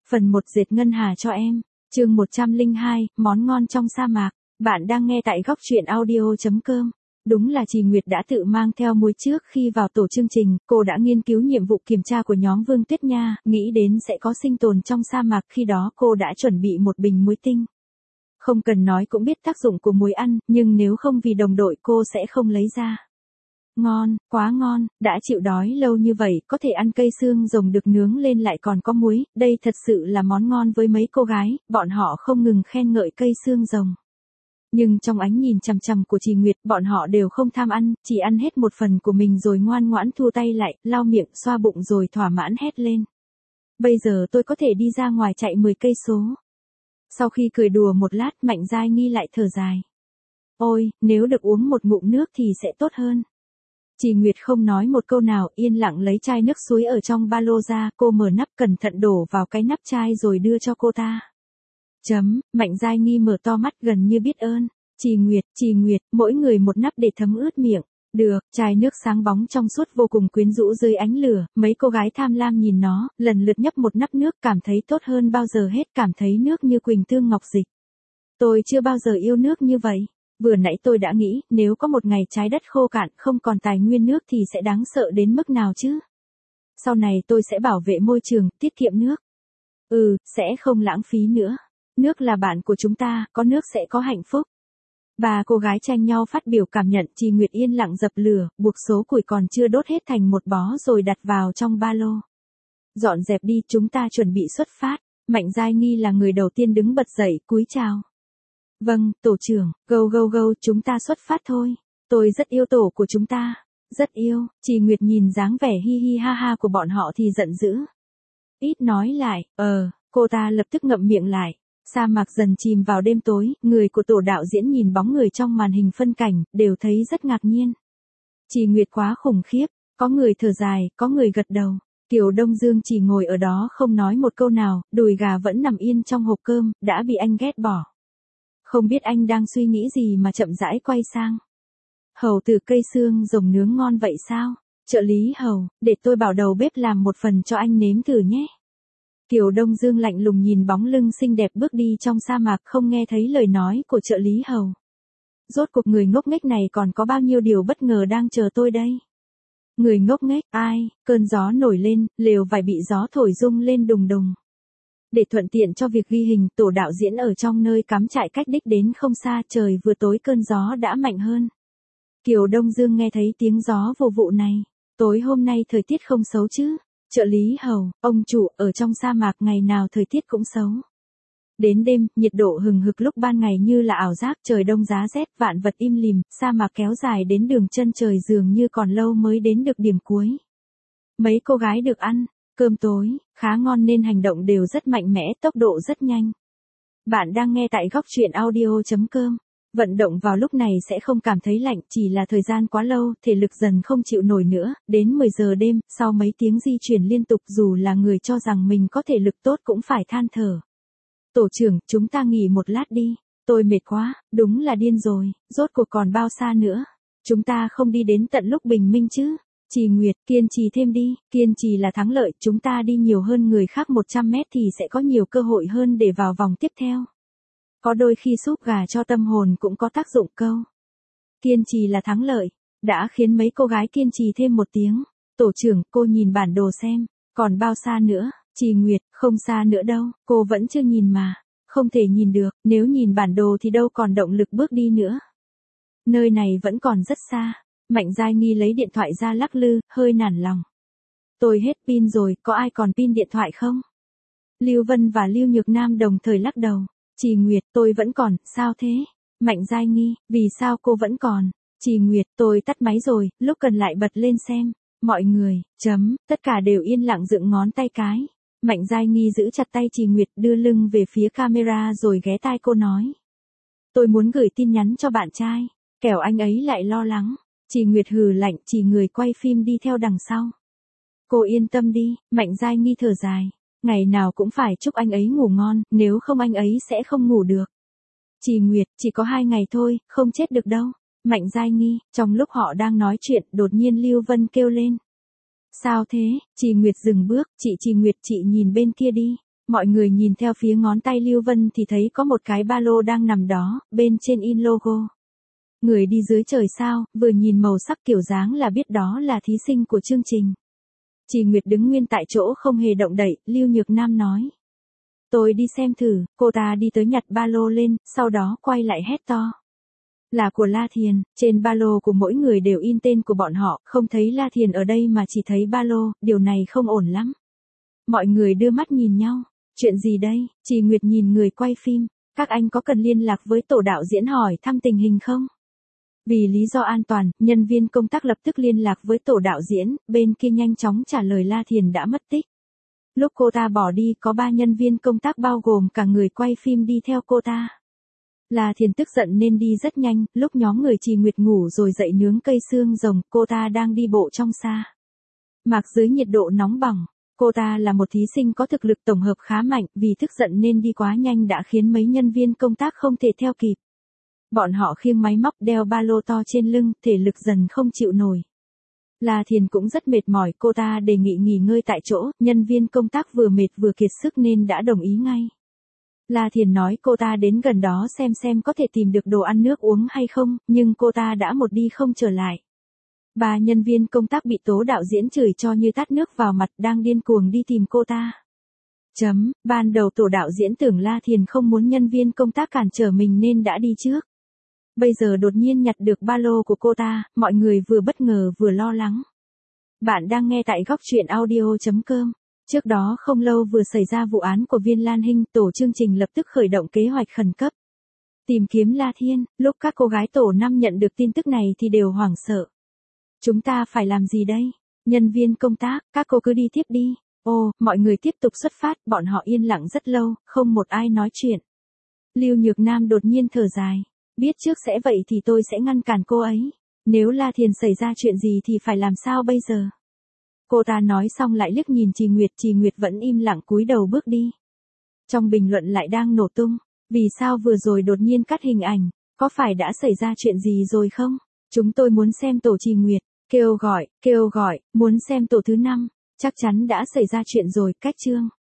Phần 1 dệt ngân hà cho em. Chương 102, món ngon trong sa mạc. Bạn đang nghe tại góc truyện audio.com. Đúng là Trì Nguyệt đã tự mang theo muối trước khi vào tổ chương trình, cô đã nghiên cứu nhiệm vụ kiểm tra của nhóm Vương Tuyết Nha, nghĩ đến sẽ có sinh tồn trong sa mạc, khi đó cô đã chuẩn bị một bình muối tinh. Không cần nói cũng biết tác dụng của muối ăn, nhưng nếu không vì đồng đội cô sẽ không lấy ra. Ngon, quá ngon, đã chịu đói lâu như vậy, có thể ăn cây xương rồng được nướng lên lại còn có muối, đây thật sự là món ngon với mấy cô gái, bọn họ không ngừng khen ngợi cây xương rồng. Nhưng trong ánh nhìn chằm chằm của Trì Nguyệt, bọn họ đều không tham ăn, chỉ ăn hết một phần của mình rồi ngoan ngoãn thu tay lại, lau miệng, xoa bụng rồi thỏa mãn hét lên. Bây giờ tôi có thể đi ra ngoài chạy 10 cây số. Sau khi cười đùa một lát, Mạnh Giai Nghi lại thở dài. Ôi, nếu được uống một ngụm nước thì sẽ tốt hơn. Trì Nguyệt không nói một câu nào, yên lặng lấy chai nước suối ở trong ba lô ra, cô mở nắp cẩn thận đổ vào cái nắp chai rồi đưa cho cô ta. Mạnh Giai Nghi mở to mắt gần như biết ơn. Trì Nguyệt, mỗi người một nắp để thấm ướt miệng. Được, chai nước sáng bóng trong suốt vô cùng quyến rũ dưới ánh lửa, mấy cô gái tham lam nhìn nó, lần lượt nhấp một nắp nước, cảm thấy tốt hơn bao giờ hết, cảm thấy nước như quỳnh tương ngọc dịch. Tôi chưa bao giờ yêu nước như vậy. Vừa nãy tôi đã nghĩ, nếu có một ngày trái đất khô cạn, không còn tài nguyên nước thì sẽ đáng sợ đến mức nào chứ? Sau này tôi sẽ bảo vệ môi trường, tiết kiệm nước. Sẽ không lãng phí nữa. Nước là bạn của chúng ta, có nước sẽ có hạnh phúc. Ba cô gái tranh nhau phát biểu cảm nhận. Trì Nguyệt yên lặng dập lửa, buộc số củi còn chưa đốt hết thành một bó rồi đặt vào trong ba lô. Dọn dẹp đi, chúng ta chuẩn bị xuất phát. Mạnh Giai Nghi là người đầu tiên đứng bật dậy, cúi chào. Vâng, tổ trưởng, go, chúng ta xuất phát thôi. Tôi rất yêu tổ của chúng ta. Rất yêu. Trì Nguyệt nhìn dáng vẻ hi hi ha ha của bọn họ thì giận dữ. Ít nói lại, cô ta lập tức ngậm miệng lại. Sa mạc dần chìm vào đêm tối, người của tổ đạo diễn nhìn bóng người trong màn hình phân cảnh, đều thấy rất ngạc nhiên. Trì Nguyệt quá khủng khiếp, có người thở dài, có người gật đầu. Kiều Đông Dương chỉ ngồi ở đó không nói một câu nào, đùi gà vẫn nằm yên trong hộp cơm, đã bị anh ghét bỏ. Không biết anh đang suy nghĩ gì mà chậm rãi quay sang. Hầu từ cây xương rồng nướng ngon vậy sao? Trợ lý Hầu, để tôi bảo đầu bếp làm một phần cho anh nếm thử nhé. Kiều Đông Dương lạnh lùng nhìn bóng lưng xinh đẹp bước đi trong sa mạc, không nghe thấy lời nói của trợ lý Hầu. Rốt cuộc người ngốc nghếch này còn có bao nhiêu điều bất ngờ đang chờ tôi đây? Người ngốc nghếch, ai? Cơn gió nổi lên, lều vải bị gió thổi rung lên đùng đùng. Để thuận tiện cho việc ghi hình, tổ đạo diễn ở trong nơi cắm trại cách đích đến không xa, trời vừa tối cơn gió đã mạnh hơn. Kiều Đông Dương nghe thấy tiếng gió vù vụ này. Tối hôm nay thời tiết không xấu chứ? Trợ lý Hầu, ông chủ, ở trong sa mạc ngày nào thời tiết cũng xấu. Đến đêm, nhiệt độ hừng hực, lúc ban ngày như là ảo giác, trời đông giá rét, vạn vật im lìm, sa mạc kéo dài đến đường chân trời, dường như còn lâu mới đến được điểm cuối. Mấy cô gái được ăn cơm tối khá ngon nên hành động đều rất mạnh mẽ, tốc độ rất nhanh. Bạn đang nghe tại góc truyện audio.com. Vận động vào lúc này sẽ không cảm thấy lạnh, chỉ là thời gian quá lâu, thể lực dần không chịu nổi nữa, đến 10 giờ đêm, sau mấy tiếng di chuyển liên tục, dù là người cho rằng mình có thể lực tốt cũng phải than thở. Tổ trưởng, chúng ta nghỉ một lát đi, tôi mệt quá, đúng là điên rồi, rốt cuộc còn bao xa nữa, chúng ta không đi đến tận lúc bình minh chứ. Trì Nguyệt, kiên trì thêm đi, kiên trì là thắng lợi, chúng ta đi nhiều hơn người khác 100 mét thì sẽ có nhiều cơ hội hơn để vào vòng tiếp theo. Có đôi khi súp gà cho tâm hồn cũng có tác dụng câu. Kiên trì là thắng lợi, đã khiến mấy cô gái kiên trì thêm một tiếng. Tổ trưởng, cô nhìn bản đồ xem, còn bao xa nữa? Trì Nguyệt, không xa nữa đâu, cô vẫn chưa nhìn mà. Không thể nhìn được, nếu nhìn bản đồ thì đâu còn động lực bước đi nữa. Nơi này vẫn còn rất xa. Mạnh Giai Nghi lấy điện thoại ra lắc lư, hơi nản lòng. Tôi hết pin rồi, có ai còn pin điện thoại không? Lưu Vân và Lưu Nhược Nam đồng thời lắc đầu. Trì Nguyệt, tôi vẫn còn, sao thế? Mạnh Giai Nghi, vì sao cô vẫn còn? Trì Nguyệt, tôi tắt máy rồi, lúc cần lại bật lên xem. Mọi người, tất cả đều yên lặng dựng ngón tay cái. Mạnh Giai Nghi giữ chặt tay Trì Nguyệt, đưa lưng về phía camera rồi ghé tai cô nói. Tôi muốn gửi tin nhắn cho bạn trai, kẻo anh ấy lại lo lắng. Trì Nguyệt hừ lạnh, chỉ người quay phim đi theo đằng sau. Cô yên tâm đi, Mạnh Giai Nghi thở dài. Ngày nào cũng phải chúc anh ấy ngủ ngon, nếu không anh ấy sẽ không ngủ được. Trì Nguyệt, chỉ có 2 ngày thôi, không chết được đâu. Mạnh Giai Nghi, trong lúc họ đang nói chuyện, đột nhiên Lưu Vân kêu lên. Sao thế? Trì Nguyệt dừng bước, Trì Nguyệt, chị nhìn bên kia đi. Mọi người nhìn theo phía ngón tay Lưu Vân thì thấy có một cái ba lô đang nằm đó, bên trên in logo. Người đi dưới trời sao, vừa nhìn màu sắc kiểu dáng là biết đó là thí sinh của chương trình. Chị Nguyệt đứng nguyên tại chỗ không hề động đậy, Lưu Nhược Nam nói. Tôi đi xem thử, cô ta đi tới nhặt ba lô lên, sau đó quay lại hét to. Là của La Thiền, trên ba lô của mỗi người đều in tên của bọn họ, không thấy La Thiền ở đây mà chỉ thấy ba lô, điều này không ổn lắm. Mọi người đưa mắt nhìn nhau, chuyện gì đây? Chị Nguyệt nhìn người quay phim, các anh có cần liên lạc với tổ đạo diễn hỏi thăm tình hình không? Vì lý do an toàn, nhân viên công tác lập tức liên lạc với tổ đạo diễn, bên kia nhanh chóng trả lời La Thiền đã mất tích. Lúc cô ta bỏ đi có 3 nhân viên công tác bao gồm cả người quay phim đi theo cô ta. La Thiền tức giận nên đi rất nhanh, lúc nhóm người Trì Nguyệt ngủ rồi dậy nướng cây xương rồng, cô ta đang đi bộ trong sa mạc dưới nhiệt độ nóng bỏng. Cô ta là một thí sinh có thực lực tổng hợp khá mạnh, vì tức giận nên đi quá nhanh đã khiến mấy nhân viên công tác không thể theo kịp. Bọn họ khiêng máy móc đeo ba lô to trên lưng, thể lực dần không chịu nổi. La Thiền cũng rất mệt mỏi, cô ta đề nghị nghỉ ngơi tại chỗ, nhân viên công tác vừa mệt vừa kiệt sức nên đã đồng ý ngay. La Thiền nói cô ta đến gần đó xem có thể tìm được đồ ăn nước uống hay không, nhưng cô ta đã một đi không trở lại. 3 nhân viên công tác bị tố đạo diễn chửi cho như tát nước vào mặt, đang điên cuồng đi tìm cô ta. Ban đầu tổ đạo diễn tưởng La Thiền không muốn nhân viên công tác cản trở mình nên đã đi trước. Bây giờ đột nhiên nhặt được ba lô của cô ta, mọi người vừa bất ngờ vừa lo lắng. Bạn đang nghe tại góc truyện audio.com. Trước đó không lâu vừa xảy ra vụ án của Viên Lan Hinh, tổ chương trình lập tức khởi động kế hoạch khẩn cấp. Tìm kiếm La Thiên, lúc các cô gái tổ 5 nhận được tin tức này thì đều hoảng sợ. Chúng ta phải làm gì đây? Nhân viên công tác, các cô cứ đi tiếp đi. Mọi người tiếp tục xuất phát, bọn họ yên lặng rất lâu, không một ai nói chuyện. Lưu Nhược Nam đột nhiên thở dài. Biết trước sẽ vậy thì tôi sẽ ngăn cản cô ấy. Nếu La Thiền xảy ra chuyện gì thì phải làm sao bây giờ? Cô ta nói xong lại liếc nhìn Trì Nguyệt vẫn im lặng cúi đầu bước đi. Trong bình luận lại đang nổ tung. Vì sao vừa rồi đột nhiên cắt hình ảnh? Có phải đã xảy ra chuyện gì rồi không? Chúng tôi muốn xem tổ Trì Nguyệt. Kêu gọi, muốn xem tổ thứ 5. Chắc chắn đã xảy ra chuyện rồi, cách chương.